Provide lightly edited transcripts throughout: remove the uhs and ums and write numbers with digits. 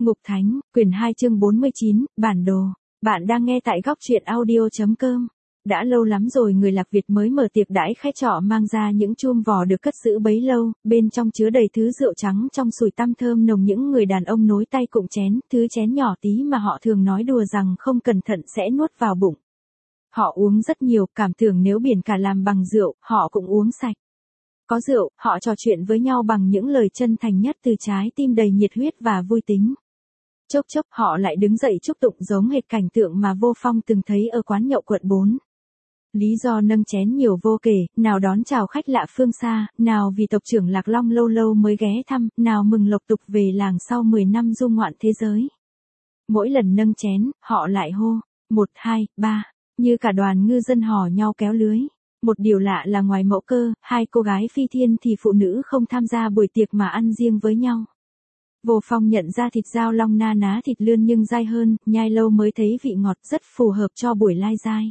Ngục Thánh, quyển 2 chương 49, bản đồ. Bạn đang nghe tại góc truyện audio.com. Đã lâu lắm rồi người Lạc Việt mới mở tiệc đãi khách trọ mang ra những chum vò được cất giữ bấy lâu, bên trong chứa đầy thứ rượu trắng trong sủi tăm thơm nồng. Những người đàn ông nối tay cụng chén, thứ chén nhỏ tí mà họ thường nói đùa rằng không cẩn thận sẽ nuốt vào bụng. Họ uống rất nhiều, cảm tưởng nếu biển cả làm bằng rượu, họ cũng uống sạch. Có rượu, họ trò chuyện với nhau bằng những lời chân thành nhất từ trái tim đầy nhiệt huyết và vui tính. Chốc chốc họ lại đứng dậy chúc tụng giống hệt cảnh tượng mà Vô Phong từng thấy ở quán nhậu quận 4. Lý do nâng chén nhiều vô kể, nào đón chào khách lạ phương xa, nào vì tộc trưởng Lạc Long lâu lâu mới ghé thăm, nào mừng lộc tục về làng sau 10 năm du ngoạn thế giới. Mỗi lần nâng chén, họ lại hô, 1, 2, 3, như cả đoàn ngư dân hò nhau kéo lưới. Một điều lạ là ngoài Mẫu Cơ, hai cô gái phi thiên thì phụ nữ không tham gia buổi tiệc mà ăn riêng với nhau. Vô Phong nhận ra thịt dao long na ná thịt lươn nhưng dai hơn, nhai lâu mới thấy vị ngọt rất phù hợp cho buổi lai dai.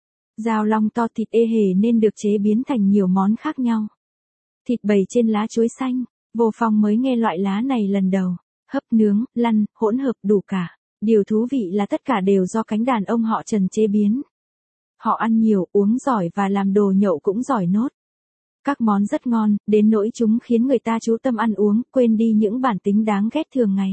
Dao long to thịt ê hề nên được chế biến thành nhiều món khác nhau. Thịt bầy trên lá chuối xanh, Vô Phong mới nghe loại lá này lần đầu. Hấp nướng, lăn, hỗn hợp đủ cả. Điều thú vị là tất cả đều do cánh đàn ông họ Trần chế biến. Họ ăn nhiều, uống giỏi và làm đồ nhậu cũng giỏi nốt. Các món rất ngon, đến nỗi chúng khiến người ta chú tâm ăn uống, quên đi những bản tính đáng ghét thường ngày.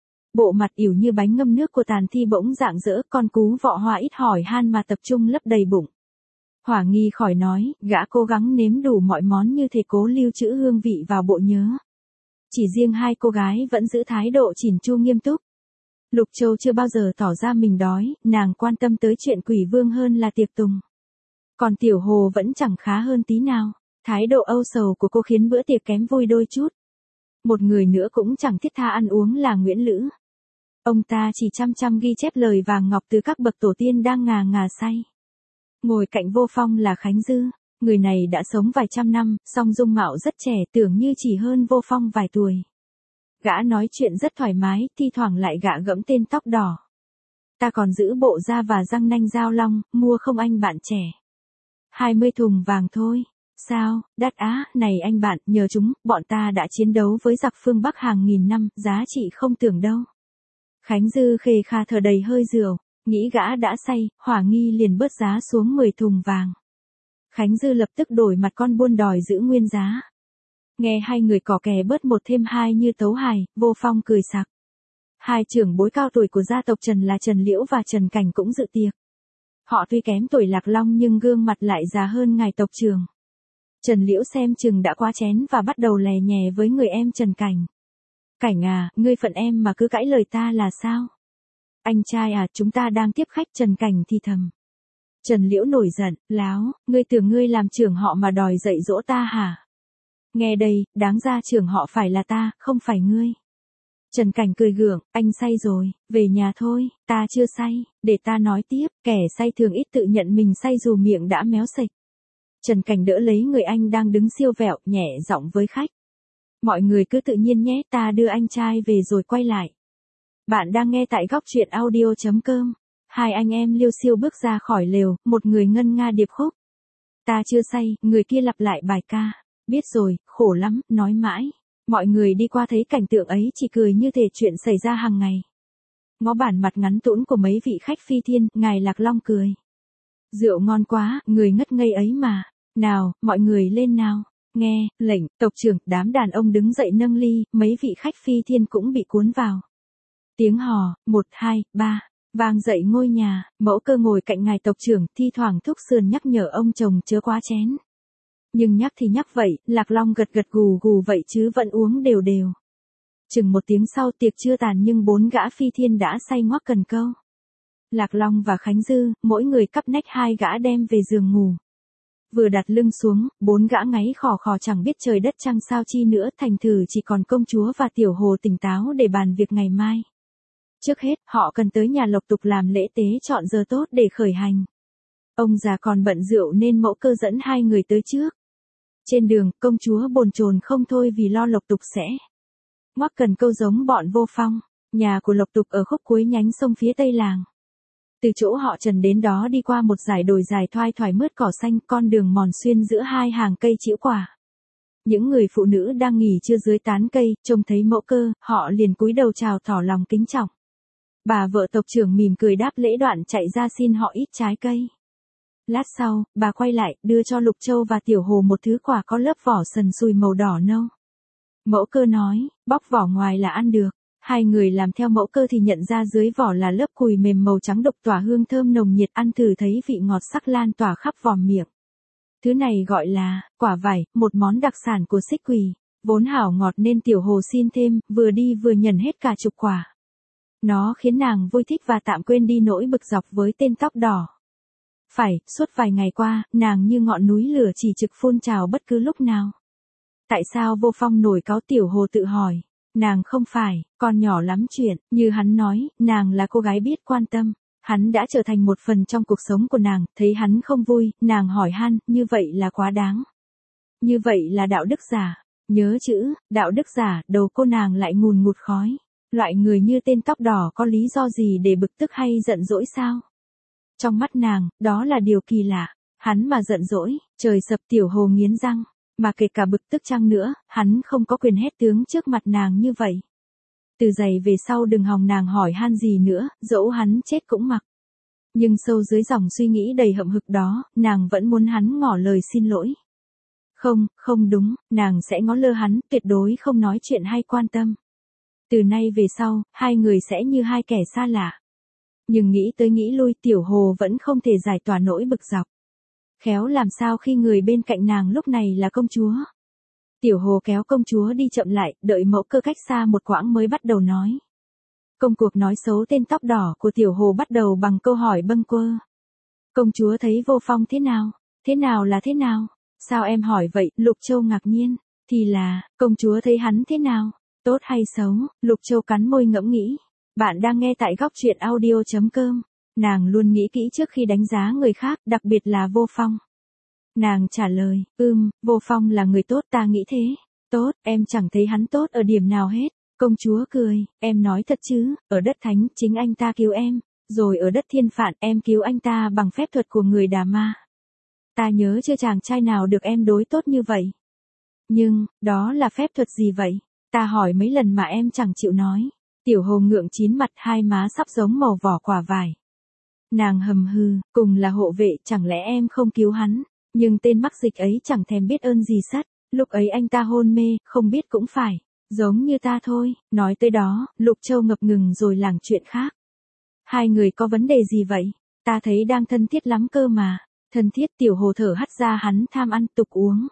Bộ mặt ỉu như bánh ngâm nước của Tàn Thi bỗng rạng rỡ, con cú vọ hoa ít hỏi han mà tập trung lấp đầy bụng. Hỏa Nghi khỏi nói, gã cố gắng nếm đủ mọi món như thể cố lưu trữ hương vị vào bộ nhớ. Chỉ riêng hai cô gái vẫn giữ thái độ chỉn chu nghiêm túc. Lục Châu chưa bao giờ tỏ ra mình đói, nàng quan tâm tới chuyện quỷ vương hơn là tiệc tùng. Còn Tiểu Hồ vẫn chẳng khá hơn tí nào. Thái độ âu sầu của cô khiến bữa tiệc kém vui đôi chút. Một người nữa cũng chẳng thiết tha ăn uống là Nguyễn Lữ. Ông ta chỉ chăm chăm ghi chép lời vàng ngọc từ các bậc tổ tiên đang ngà ngà say. Ngồi cạnh Vô Phong là Khánh Dư. Người này đã sống vài trăm năm, song dung mạo rất trẻ, tưởng như chỉ hơn Vô Phong vài tuổi. Gã nói chuyện rất thoải mái, thi thoảng lại gạ gẫm tên tóc đỏ. Ta còn giữ bộ da và răng nanh dao long, mua không anh bạn trẻ? 20 thùng vàng thôi. Sao, đắt á, này anh bạn, nhờ chúng, bọn ta đã chiến đấu với giặc phương Bắc hàng nghìn năm, giá trị không tưởng đâu. Khánh Dư khề kha thở đầy hơi rượu, nghĩ gã đã say, Hỏa Nghi liền bớt giá xuống 10 thùng vàng. Khánh Dư lập tức đổi mặt con buôn đòi giữ nguyên giá. Nghe hai người cò kè bớt một thêm hai như tấu hài, Vô Phong cười sặc. Hai trưởng bối cao tuổi của gia tộc Trần là Trần Liễu và Trần Cảnh cũng dự tiệc. Họ tuy kém tuổi Lạc Long nhưng gương mặt lại già hơn ngài tộc trưởng. Trần Liễu xem chừng đã quá chén và bắt đầu lè nhè với người em Trần Cảnh. Cảnh à, ngươi phận em mà cứ cãi lời ta là sao? Anh trai à, chúng ta đang tiếp khách. Trần Cảnh thì thầm. Trần Liễu nổi giận, láo, ngươi tưởng ngươi làm trưởng họ mà đòi dạy dỗ ta hả? Nghe đây, đáng ra trưởng họ phải là ta, không phải ngươi. Trần Cảnh cười gượng, anh say rồi, về nhà thôi, ta chưa say, để ta nói tiếp, kẻ say thường ít tự nhận mình say dù miệng đã méo sạch. Trần Cảnh đỡ lấy người anh đang đứng siêu vẹo, nhẹ giọng với khách. Mọi người cứ tự nhiên nhé, ta đưa anh trai về rồi quay lại. Bạn đang nghe tại góc truyện audio.com. Hai anh em liêu xiêu bước ra khỏi lều, một người ngân nga điệp khúc. Ta chưa say, người kia lặp lại bài ca. Biết rồi, khổ lắm, nói mãi. Mọi người đi qua thấy cảnh tượng ấy chỉ cười như thể chuyện xảy ra hàng ngày. Ngó bản mặt ngắn tũn của mấy vị khách phi thiên, ngài Lạc Long cười. Rượu ngon quá, người ngất ngây ấy mà. Nào, mọi người lên nào. Nghe, lệnh, tộc trưởng, đám đàn ông đứng dậy nâng ly, mấy vị khách phi thiên cũng bị cuốn vào. Tiếng hò, 1, 2, 3, vang dậy ngôi nhà, Mẫu Cơ ngồi cạnh ngài tộc trưởng, thi thoảng thúc sườn nhắc nhở ông chồng chớ quá chén. Nhưng nhắc thì nhắc vậy, Lạc Long gật gật gù gù vậy chứ vẫn uống đều đều. Chừng một tiếng sau tiệc chưa tàn nhưng 4 gã phi thiên đã say ngoác cần câu. Lạc Long và Khánh Dư, mỗi người cắp nách 2 gã đem về giường ngủ. Vừa đặt lưng xuống, 4 gã ngáy khò khò chẳng biết trời đất trăng sao chi nữa, thành thử chỉ còn công chúa và Tiểu Hồ tỉnh táo để bàn việc ngày mai. Trước hết, họ cần tới nhà Lộc Tục làm lễ tế chọn giờ tốt để khởi hành. Ông già còn bận rượu nên Mẫu Cơ dẫn 2 người tới trước. Trên đường, công chúa bồn chồn không thôi vì lo Lộc Tục sẽ ngoắc cần câu giống bọn Vô Phong. Nhà của Lộc Tục ở khúc cuối nhánh sông phía tây làng. Từ chỗ họ Trần đến đó đi qua một dải đồi dài thoai thoải mướt cỏ xanh, con đường mòn xuyên giữa 2 hàng cây trĩu quả. Những người phụ nữ đang nghỉ trưa dưới tán cây, trông thấy Mẫu Cơ, họ liền cúi đầu chào tỏ lòng kính trọng. Bà vợ tộc trưởng mỉm cười đáp lễ đoạn chạy ra xin họ ít trái cây. Lát sau, bà quay lại, đưa cho Lục Châu và Tiểu Hồ một thứ quả có lớp vỏ sần sùi màu đỏ nâu. Mẫu Cơ nói, bóc vỏ ngoài là ăn được. Hai người làm theo Mẫu Cơ thì nhận ra dưới vỏ là lớp cùi mềm màu trắng độc tỏa hương thơm nồng nhiệt, ăn thử thấy vị ngọt sắc lan tỏa khắp vòm miệng. Thứ này gọi là quả vải, một món đặc sản của Xích Quỳ. Vốn hảo ngọt nên Tiểu Hồ xin thêm, vừa đi vừa nhần hết cả chục quả. Nó khiến nàng vui thích và tạm quên đi nỗi bực dọc với tên tóc đỏ. Phải, suốt vài ngày qua, nàng như ngọn núi lửa chỉ trực phun trào bất cứ lúc nào. Tại sao Vô Phong nổi cáu? Tiểu Hồ tự hỏi. Nàng không phải, con nhỏ lắm chuyện, như hắn nói, nàng là cô gái biết quan tâm. Hắn đã trở thành một phần trong cuộc sống của nàng, thấy hắn không vui, nàng hỏi han, như vậy là quá đáng. Như vậy là đạo đức giả. Nhớ chữ, đạo đức giả, đầu cô nàng lại ngùn ngụt khói. Loại người như tên tóc đỏ có lý do gì để bực tức hay giận dỗi sao? Trong mắt nàng, đó là điều kỳ lạ. Hắn mà giận dỗi, trời sập. Tiểu Hồ nghiến răng. Mà kể cả bực tức chăng nữa, hắn không có quyền hét tướng trước mặt nàng như vậy. Từ giày về sau đừng hòng nàng hỏi han gì nữa, dẫu hắn chết cũng mặc. Nhưng sâu dưới dòng suy nghĩ đầy hậm hực đó, nàng vẫn muốn hắn ngỏ lời xin lỗi. Không, không đúng, nàng sẽ ngó lơ hắn, tuyệt đối không nói chuyện hay quan tâm. Từ nay về sau, hai người sẽ như hai kẻ xa lạ. Nhưng nghĩ tới nghĩ lui, Tiểu Hồ vẫn không thể giải tỏa nỗi bực dọc. Khéo làm sao khi người bên cạnh nàng lúc này là công chúa. Tiểu Hồ kéo công chúa đi chậm lại, đợi Mẫu Cơ cách xa một quãng mới bắt đầu nói. Công cuộc nói xấu tên tóc đỏ của Tiểu Hồ bắt đầu bằng câu hỏi bâng quơ. Công chúa thấy Vô Phong thế nào? Thế nào là thế nào? Sao em hỏi vậy? Lục Châu ngạc nhiên. Thì là, công chúa thấy hắn thế nào? Tốt hay xấu? Lục Châu cắn môi ngẫm nghĩ. Bạn đang nghe tại góc truyện audio.com. Nàng luôn nghĩ kỹ trước khi đánh giá người khác, đặc biệt là Vô Phong. Nàng trả lời, Vô Phong là người tốt, ta nghĩ thế. Tốt, em chẳng thấy hắn tốt ở điểm nào hết. Công chúa cười, em nói thật chứ, ở đất thánh, chính anh ta cứu em. Rồi ở đất thiên phạn, em cứu anh ta bằng phép thuật của người Đà Ma. Ta nhớ chưa chàng trai nào được em đối tốt như vậy. Nhưng, đó là phép thuật gì vậy? Ta hỏi mấy lần mà em chẳng chịu nói. Tiểu Hồ ngượng chín mặt, hai má sắp giống màu vỏ quả vải. Nàng hầm hừ, cùng là hộ vệ, chẳng lẽ em không cứu hắn? Nhưng tên mắc dịch ấy chẳng thèm biết ơn gì sắt. Lúc ấy anh ta hôn mê, không biết cũng phải. Giống như ta thôi. Nói tới đó, Lục Châu ngập ngừng rồi lảng chuyện khác. Hai người có vấn đề gì vậy? Ta thấy đang thân thiết lắm cơ mà. Thân thiết? Tiểu Hồ thở hắt ra, hắn tham ăn tục uống.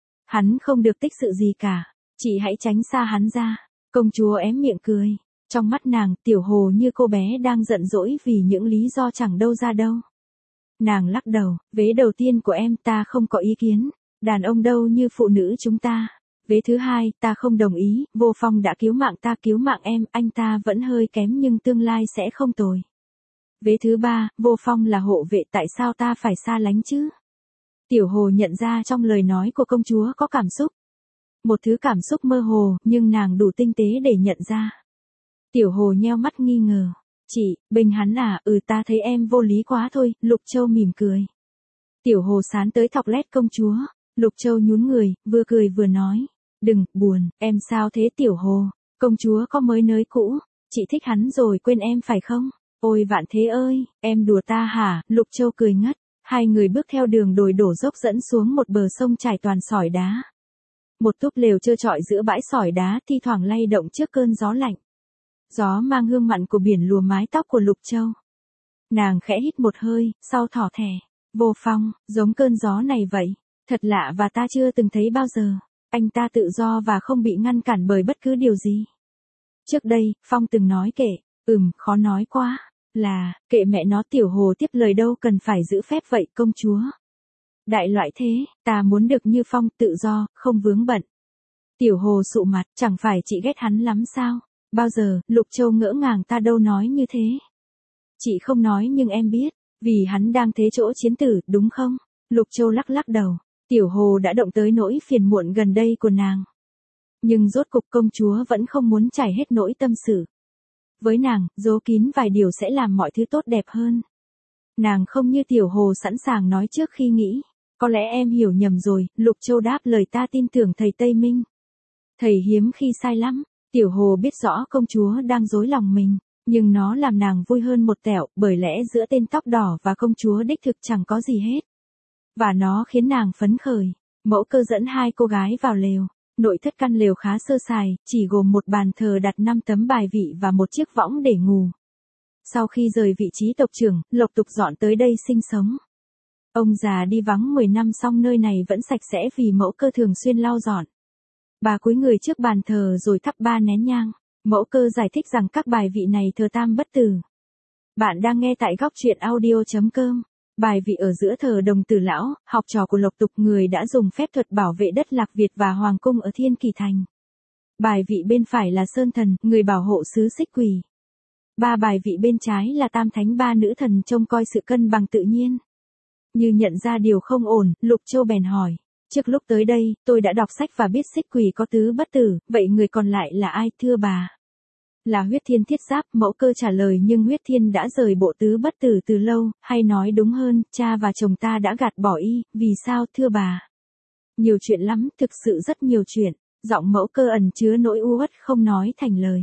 Hắn không được tích sự gì cả. Chị hãy tránh xa hắn ra. Công chúa ém miệng cười. Trong mắt nàng, Tiểu Hồ như cô bé đang giận dỗi vì những lý do chẳng đâu ra đâu. Nàng lắc đầu, vế đầu tiên của em ta không có ý kiến. Đàn ông đâu như phụ nữ chúng ta. Vế thứ hai, ta không đồng ý. Vô Phong đã cứu mạng ta, cứu mạng em, anh ta vẫn hơi kém nhưng tương lai sẽ không tồi. Vế thứ ba, Vô Phong là hộ vệ, tại sao ta phải xa lánh chứ? Tiểu Hồ nhận ra trong lời nói của công chúa có cảm xúc. Một thứ cảm xúc mơ hồ, nhưng nàng đủ tinh tế để nhận ra. Tiểu Hồ nheo mắt nghi ngờ. Chị, bình hắn à? Ta thấy em vô lý quá thôi. Lục Châu mỉm cười. Tiểu Hồ sán tới thọc lét công chúa. Lục Châu nhún người, vừa cười vừa nói. Đừng, buồn, em sao thế Tiểu Hồ? Công chúa có mới nới cũ. Chị thích hắn rồi quên em phải không? Ôi Vạn Thế ơi, em đùa ta hả? Lục Châu cười ngất. Hai người bước theo đường đồi đổ dốc dẫn xuống một bờ sông trải toàn sỏi đá. Một túp lều trơ trọi giữa bãi sỏi đá, thi thoảng lay động trước cơn gió lạnh. Gió mang hương mặn của biển lùa mái tóc của Lục Châu. Nàng khẽ hít một hơi, sau thỏ thẻ. Vô Phong, giống cơn gió này vậy. Thật lạ và ta chưa từng thấy bao giờ. Anh ta tự do và không bị ngăn cản bởi bất cứ điều gì. Trước đây, Phong từng nói kệ. Khó nói quá. Là, kệ mẹ nó. Tiểu Hồ tiếp lời, đâu cần phải giữ phép vậy công chúa. Đại loại thế, ta muốn được như Phong, tự do, không vướng bận. Tiểu Hồ sụ mặt, chẳng phải chị ghét hắn lắm sao? Bao giờ? Lục Châu ngỡ ngàng, ta đâu nói như thế. Chị không nói nhưng em biết, vì hắn đang thế chỗ chiến tử, đúng không? Lục Châu lắc lắc đầu. Tiểu Hồ đã động tới nỗi phiền muộn gần đây của nàng. Nhưng rốt cục công chúa vẫn không muốn trải hết nỗi tâm sự. Với nàng, giấu kín vài điều sẽ làm mọi thứ tốt đẹp hơn. Nàng không như Tiểu Hồ sẵn sàng nói trước khi nghĩ. Có lẽ em hiểu nhầm rồi, Lục Châu đáp lời, ta tin tưởng thầy Tây Minh. Thầy hiếm khi sai lắm. Tiểu Hồ biết rõ công chúa đang dối lòng mình, nhưng nó làm nàng vui hơn một tẹo, bởi lẽ giữa tên tóc đỏ và công chúa đích thực chẳng có gì hết. Và nó khiến nàng phấn khởi. Mẫu Cơ dẫn hai cô gái vào lều. Nội thất căn lều khá sơ sài, chỉ gồm một bàn thờ đặt 5 tấm bài vị và một chiếc võng để ngủ. Sau khi rời vị trí tộc trưởng, Lộc Tục dọn tới đây sinh sống. Ông già đi vắng 10 năm song nơi này vẫn sạch sẽ vì Mẫu Cơ thường xuyên lau dọn. Bà cúi người trước bàn thờ rồi thắp 3 nén nhang. Mẫu Cơ giải thích rằng các bài vị này thờ Tam Bất Tử. Bạn đang nghe tại góc truyện audio.com. Bài vị ở giữa thờ Đồng Tử Lão, học trò của Lộc Tục, người đã dùng phép thuật bảo vệ đất Lạc Việt và Hoàng cung ở Thiên Kỳ Thành. Bài vị bên phải là Sơn Thần, người bảo hộ xứ Xích Quỷ. 3 bài vị bên trái là Tam Thánh, 3 nữ thần trông coi sự cân bằng tự nhiên. Như nhận ra điều không ổn, Lục Châu bèn hỏi. Trước lúc tới đây, tôi đã đọc sách và biết Xích Quỷ có tứ bất tử, vậy người còn lại là ai thưa bà? Là Huyết Thiên Thiết Giáp, Mẫu Cơ trả lời, nhưng Huyết Thiên đã rời bộ tứ bất tử từ lâu, hay nói đúng hơn, cha và chồng ta đã gạt bỏ y, vì sao thưa bà? Nhiều chuyện lắm, thực sự rất nhiều chuyện. Giọng Mẫu Cơ ẩn chứa nỗi u uất không nói thành lời.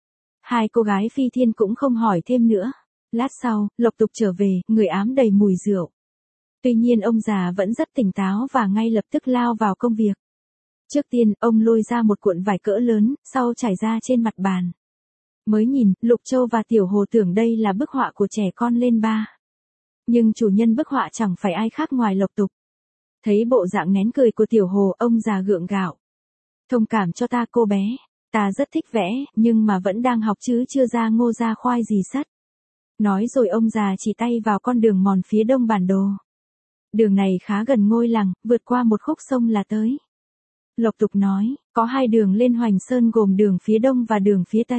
Hai cô gái Phi Thiên cũng không hỏi thêm nữa. Lát sau, Lộc Tục trở về, người ám đầy mùi rượu. Tuy nhiên ông già vẫn rất tỉnh táo và ngay lập tức lao vào công việc. Trước tiên, ông lôi ra một cuộn vải cỡ lớn, sau trải ra trên mặt bàn. Mới nhìn, Lục Châu và Tiểu Hồ tưởng đây là bức họa của trẻ con lên ba. Nhưng chủ nhân bức họa chẳng phải ai khác ngoài Lộc Tục. Thấy bộ dạng nén cười của Tiểu Hồ, ông già gượng gạo. Thông cảm cho ta cô bé, ta rất thích vẽ, nhưng mà vẫn đang học chứ chưa ra ngô ra khoai gì sắt. Nói rồi ông già chỉ tay vào con đường mòn phía đông bản đồ. Đường này khá gần ngôi làng, vượt qua một khúc sông là tới. Lộc Tục nói, có 2 đường lên Hoành Sơn gồm đường phía đông và đường phía tây.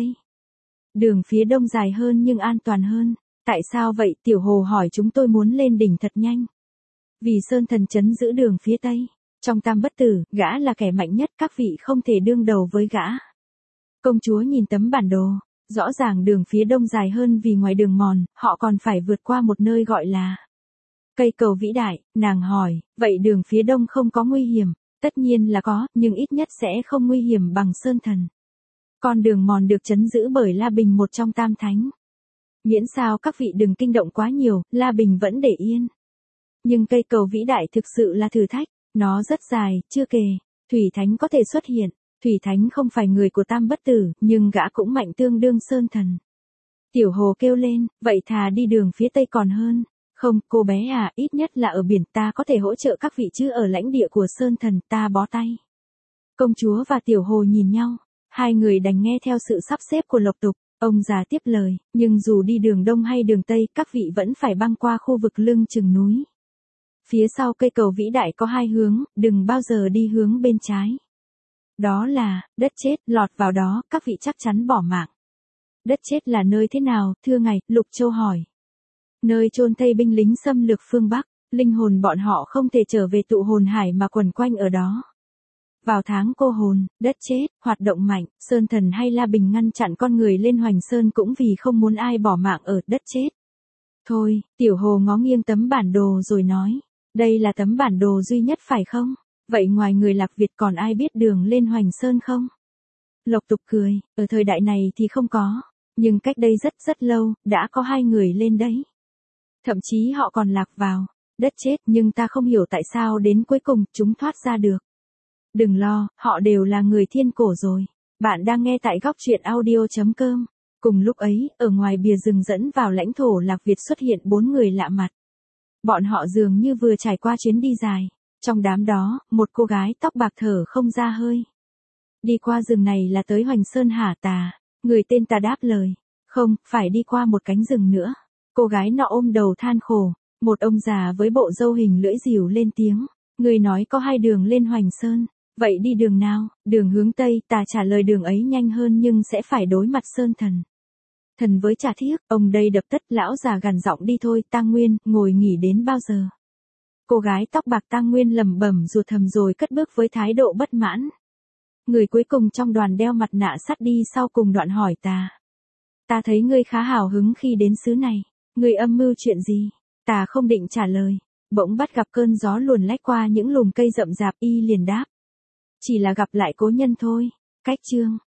Đường phía đông dài hơn nhưng an toàn hơn. Tại sao vậy? Tiểu Hồ hỏi. Chúng tôi muốn lên đỉnh thật nhanh. Vì Sơn Thần trấn giữ đường phía tây. Trong Tam Bất Tử, gã là kẻ mạnh nhất, các vị không thể đương đầu với gã. Công chúa nhìn tấm bản đồ. Rõ ràng đường phía đông dài hơn vì ngoài đường mòn, họ còn phải vượt qua một nơi gọi là Cây Cầu Vĩ Đại. Nàng hỏi, vậy đường phía đông không có nguy hiểm? Tất nhiên là có, nhưng ít nhất sẽ không nguy hiểm bằng Sơn Thần. Con đường mòn được trấn giữ bởi La Bình, một trong Tam Thánh. Miễn sao các vị đừng kinh động quá nhiều, La Bình vẫn để yên. Nhưng Cây Cầu Vĩ Đại thực sự là thử thách, nó rất dài, chưa kể, Thủy Thánh có thể xuất hiện. Thủy Thánh không phải người của Tam Bất Tử, nhưng gã cũng mạnh tương đương Sơn Thần. Tiểu Hồ kêu lên, vậy thà đi đường phía tây còn hơn. Không, cô bé à, ít nhất là ở biển, ta có thể hỗ trợ các vị, chứ ở lãnh địa của Sơn Thần, ta bó tay. Công chúa và Tiểu Hồ nhìn nhau, hai người đành nghe theo sự sắp xếp của Lộc Tục. Ông già tiếp lời, nhưng dù đi đường đông hay đường tây, các vị vẫn phải băng qua khu vực lưng chừng núi. Phía sau Cây Cầu Vĩ Đại có 2 hướng, đừng bao giờ đi hướng bên trái. Đó là, đất chết, lọt vào đó, các vị chắc chắn bỏ mạng. Đất chết là nơi thế nào, thưa ngài? Lục Châu hỏi. Nơi chôn thây binh lính xâm lược phương Bắc, linh hồn bọn họ không thể trở về tụ hồn hải mà quẩn quanh ở đó. Vào tháng cô hồn, đất chết, hoạt động mạnh, Sơn Thần hay La Bình ngăn chặn con người lên Hoành Sơn cũng vì không muốn ai bỏ mạng ở đất chết. Thôi, Tiểu Hồ ngó nghiêng tấm bản đồ rồi nói, đây là tấm bản đồ duy nhất phải không? Vậy ngoài người Lạc Việt còn ai biết đường lên Hoành Sơn không? Lộc Tục cười, ở thời đại này thì không có, nhưng cách đây rất rất lâu, đã có 2 người lên đấy. Thậm chí họ còn lạc vào đất chết, nhưng ta không hiểu tại sao đến cuối cùng chúng thoát ra được. Đừng lo, họ đều là người thiên cổ rồi. Bạn đang nghe tại góc truyện audio.com. Cùng lúc ấy, ở ngoài bìa rừng dẫn vào lãnh thổ Lạc Việt xuất hiện 4 người lạ mặt. Bọn họ dường như vừa trải qua chuyến đi dài. Trong đám đó, một cô gái tóc bạc thở không ra hơi. Đi qua rừng này là tới Hoành Sơn hả tà? Người tên ta đáp lời. Không, phải đi qua một cánh rừng nữa. Cô gái nọ ôm đầu than khổ. Một ông già với bộ râu hình lưỡi rìu lên tiếng. Người nói có 2 đường lên Hoành Sơn. Vậy đi đường nào? Đường hướng Tây. Ta trả lời đường ấy nhanh hơn nhưng sẽ phải đối mặt Sơn Thần. Thần với trả thiếc, ông đây đập tất. Lão già gằn giọng, đi thôi, Tang Nguyên, ngồi nghỉ đến bao giờ? Cô gái tóc bạc Tang Nguyên lẩm bẩm ruột thầm rồi cất bước với thái độ bất mãn. Người cuối cùng trong đoàn đeo mặt nạ sắt đi sau cùng đoạn hỏi ta. Ta thấy ngươi khá hào hứng khi đến xứ này. Ngươi âm mưu chuyện gì? Ta không định trả lời. Bỗng bắt gặp cơn gió luồn lách qua những lùm cây rậm rạp, y liền đáp. Chỉ là gặp lại cố nhân thôi. Cách chương.